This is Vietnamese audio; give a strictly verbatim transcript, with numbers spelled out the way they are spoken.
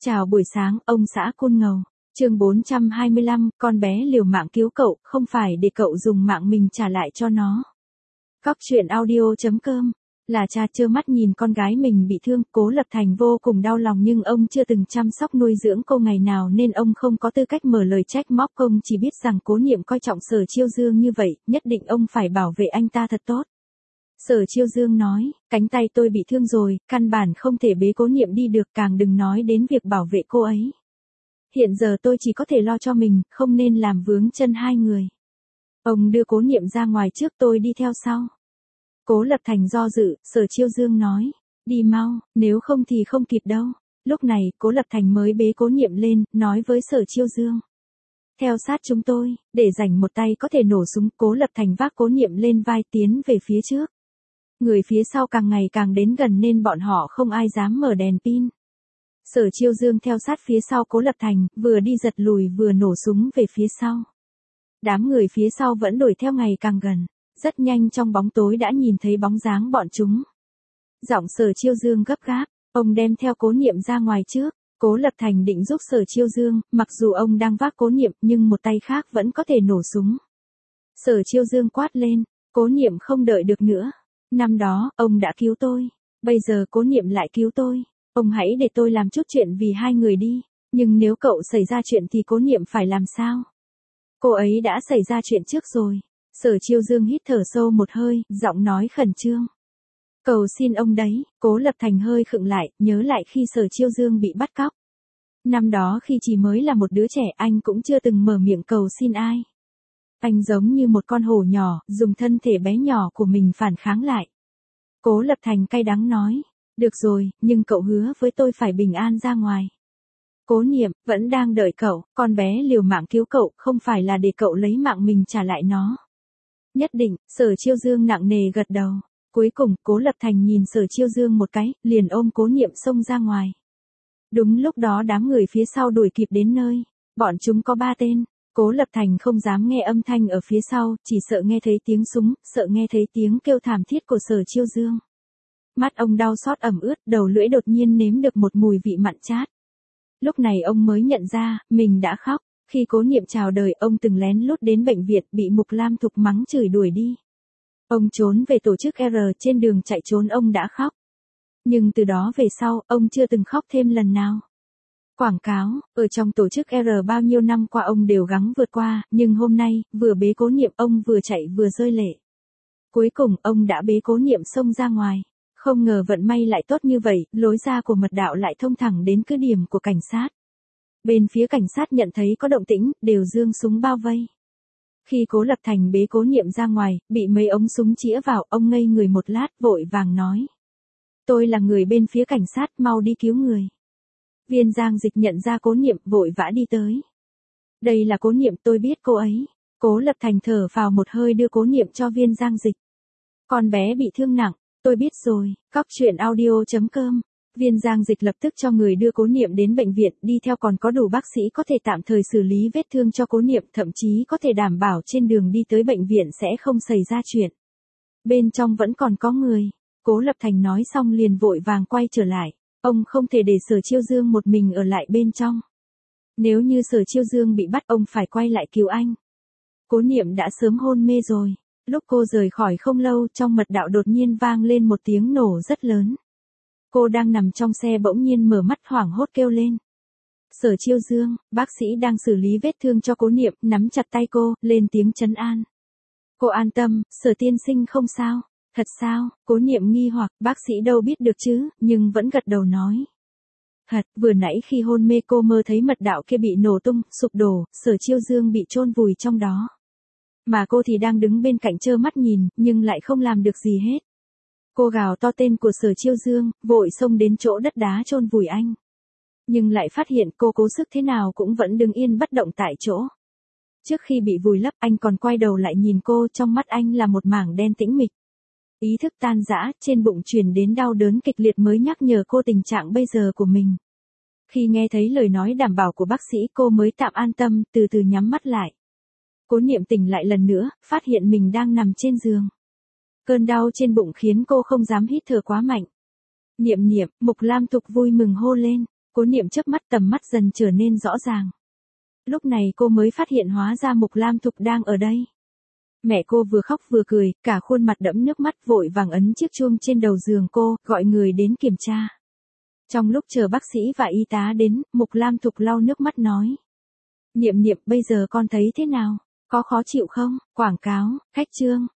Chào buổi sáng, ông xã Côn Ngầu. Chương bốn trăm hai mươi lăm, con bé liều mạng cứu cậu, không phải để cậu dùng mạng mình trả lại cho nó. Cóc truyện audio chấm com. Là cha trơ mắt nhìn con gái mình bị thương, Cố Lập Thành vô cùng đau lòng nhưng ông chưa từng chăm sóc nuôi dưỡng cô ngày nào nên ông không có tư cách mở lời trách móc. Ông chỉ biết rằng Cố Niệm coi trọng Sở Chiêu Dương như vậy, nhất định ông phải bảo vệ anh ta thật tốt. Sở Chiêu Dương nói, cánh tay tôi bị thương rồi, căn bản không thể bế Cố Niệm đi được, càng đừng nói đến việc bảo vệ cô ấy. Hiện giờ tôi chỉ có thể lo cho mình, không nên làm vướng chân hai người. Ông đưa Cố Niệm ra ngoài trước, tôi đi theo sau. Cố Lập Thành do dự, Sở Chiêu Dương nói, đi mau, nếu không thì không kịp đâu. Lúc này, Cố Lập Thành mới bế Cố Niệm lên, nói với Sở Chiêu Dương. Theo sát chúng tôi, để dành một tay có thể nổ súng. Cố Lập Thành vác Cố Niệm lên vai tiến về phía trước. Người phía sau càng ngày càng đến gần nên bọn họ không ai dám mở đèn pin. Sở Chiêu Dương theo sát phía sau Cố Lập Thành, vừa đi giật lùi vừa nổ súng về phía sau. Đám người phía sau vẫn đuổi theo ngày càng gần. Rất nhanh trong bóng tối đã nhìn thấy bóng dáng bọn chúng. Giọng Sở Chiêu Dương gấp gáp, ông đem theo Cố Niệm ra ngoài trước. Cố Lập Thành định giúp Sở Chiêu Dương, mặc dù ông đang vác Cố Niệm nhưng một tay khác vẫn có thể nổ súng. Sở Chiêu Dương quát lên, Cố Niệm không đợi được nữa. Năm đó, ông đã cứu tôi. Bây giờ Cố Niệm lại cứu tôi. Ông hãy để tôi làm chút chuyện vì hai người đi. Nhưng nếu cậu xảy ra chuyện thì Cố Niệm phải làm sao? Cô ấy đã xảy ra chuyện trước rồi. Sở Chiêu Dương hít thở sâu một hơi, giọng nói khẩn trương. Cầu xin ông đấy. Cố Lập Thành hơi khựng lại, nhớ lại khi Sở Chiêu Dương bị bắt cóc. Năm đó khi chỉ mới là một đứa trẻ, anh cũng chưa từng mở miệng cầu xin ai. Anh giống như một con hổ nhỏ, dùng thân thể bé nhỏ của mình phản kháng lại. Cố Lập Thành cay đắng nói, được rồi, nhưng cậu hứa với tôi phải bình an ra ngoài. Cố Niệm, vẫn đang đợi cậu, con bé liều mạng cứu cậu, không phải là để cậu lấy mạng mình trả lại nó. Nhất định, Sở Chiêu Dương nặng nề gật đầu. Cuối cùng, Cố Lập Thành nhìn Sở Chiêu Dương một cái, liền ôm Cố Niệm xông ra ngoài. Đúng lúc đó đám người phía sau đuổi kịp đến nơi. Bọn chúng có ba tên. Cố Lập Thành không dám nghe âm thanh ở phía sau, chỉ sợ nghe thấy tiếng súng, sợ nghe thấy tiếng kêu thảm thiết của Sở Chiêu Dương. Mắt ông đau xót ẩm ướt, đầu lưỡi đột nhiên nếm được một mùi vị mặn chát. Lúc này ông mới nhận ra, mình đã khóc. Khi Cố Niệm chào đời, ông từng lén lút đến bệnh viện, bị Mục Lam Thục mắng chửi đuổi đi. Ông trốn về tổ chức R, trên đường chạy trốn ông đã khóc. Nhưng từ đó về sau, ông chưa từng khóc thêm lần nào. Quảng cáo, ở trong tổ chức R bao nhiêu năm qua ông đều gắng vượt qua, nhưng hôm nay, vừa bế Cố Niệm ông vừa chạy vừa rơi lệ. Cuối cùng, ông đã bế Cố Niệm xông ra ngoài. Không ngờ vận may lại tốt như vậy, lối ra của mật đạo lại thông thẳng đến cứ điểm của cảnh sát. Bên phía cảnh sát nhận thấy có động tĩnh, đều giương súng bao vây. Khi Cố Lập Thành bế Cố Niệm ra ngoài, bị mấy ống súng chĩa vào, ông ngây người một lát, vội vàng nói. Tôi là người bên phía cảnh sát, mau đi cứu người. Viên Giang Dịch nhận ra Cố Niệm, vội vã đi tới. Đây là Cố Niệm, tôi biết cô ấy. Cố Lập Thành thở phào một hơi đưa Cố Niệm cho Viên Giang Dịch. Con bé bị thương nặng, tôi biết rồi. Cóc truyện audio chấm com. Viên Giang Dịch lập tức cho người đưa Cố Niệm đến bệnh viện, đi theo còn có đủ bác sĩ có thể tạm thời xử lý vết thương cho Cố Niệm, thậm chí có thể đảm bảo trên đường đi tới bệnh viện sẽ không xảy ra chuyện. Bên trong vẫn còn có người. Cố Lập Thành nói xong liền vội vàng quay trở lại. Ông không thể để Sở Chiêu Dương một mình ở lại bên trong. Nếu như Sở Chiêu Dương bị bắt, ông phải quay lại cứu anh. Cố Niệm đã sớm hôn mê rồi. Lúc cô rời khỏi không lâu, trong mật đạo đột nhiên vang lên một tiếng nổ rất lớn. Cô đang nằm trong xe bỗng nhiên mở mắt hoảng hốt kêu lên. Sở Chiêu Dương, bác sĩ đang xử lý vết thương cho Cố Niệm, nắm chặt tay cô, lên tiếng trấn an. Cô an tâm, Sở tiên sinh không sao. Thật sao? Cố Niệm nghi hoặc, bác sĩ đâu biết được chứ, nhưng vẫn gật đầu nói. Thật, vừa nãy khi hôn mê cô mơ thấy mật đạo kia bị nổ tung, sụp đổ, Sở Chiêu Dương bị chôn vùi trong đó. Mà cô thì đang đứng bên cạnh trơ mắt nhìn, nhưng lại không làm được gì hết. Cô gào to tên của Sở Chiêu Dương, vội xông đến chỗ đất đá chôn vùi anh. Nhưng lại phát hiện cô cố sức thế nào cũng vẫn đứng yên bất động tại chỗ. Trước khi bị vùi lấp, anh còn quay đầu lại nhìn cô, trong mắt anh là một mảng đen tĩnh mịch. Ý thức tan rã, trên bụng truyền đến đau đớn kịch liệt mới nhắc nhở cô tình trạng bây giờ của mình. Khi nghe thấy lời nói đảm bảo của bác sĩ, cô mới tạm an tâm, từ từ nhắm mắt lại. Cố Niệm tỉnh lại lần nữa, phát hiện mình đang nằm trên giường. Cơn đau trên bụng khiến cô không dám hít thở quá mạnh. Niệm Niệm, Mục Lam Thục vui mừng hô lên. Cố Niệm chớp mắt, tầm mắt dần trở nên rõ ràng. Lúc này cô mới phát hiện hóa ra Mục Lam Thục đang ở đây. Mẹ cô vừa khóc vừa cười, cả khuôn mặt đẫm nước mắt, vội vàng ấn chiếc chuông trên đầu giường cô, gọi người đến kiểm tra. Trong lúc chờ bác sĩ và y tá đến, Mục Lam Thục lau nước mắt nói. Niệm Niệm, bây giờ con thấy thế nào? Có khó chịu không? Quảng cáo, khách trương,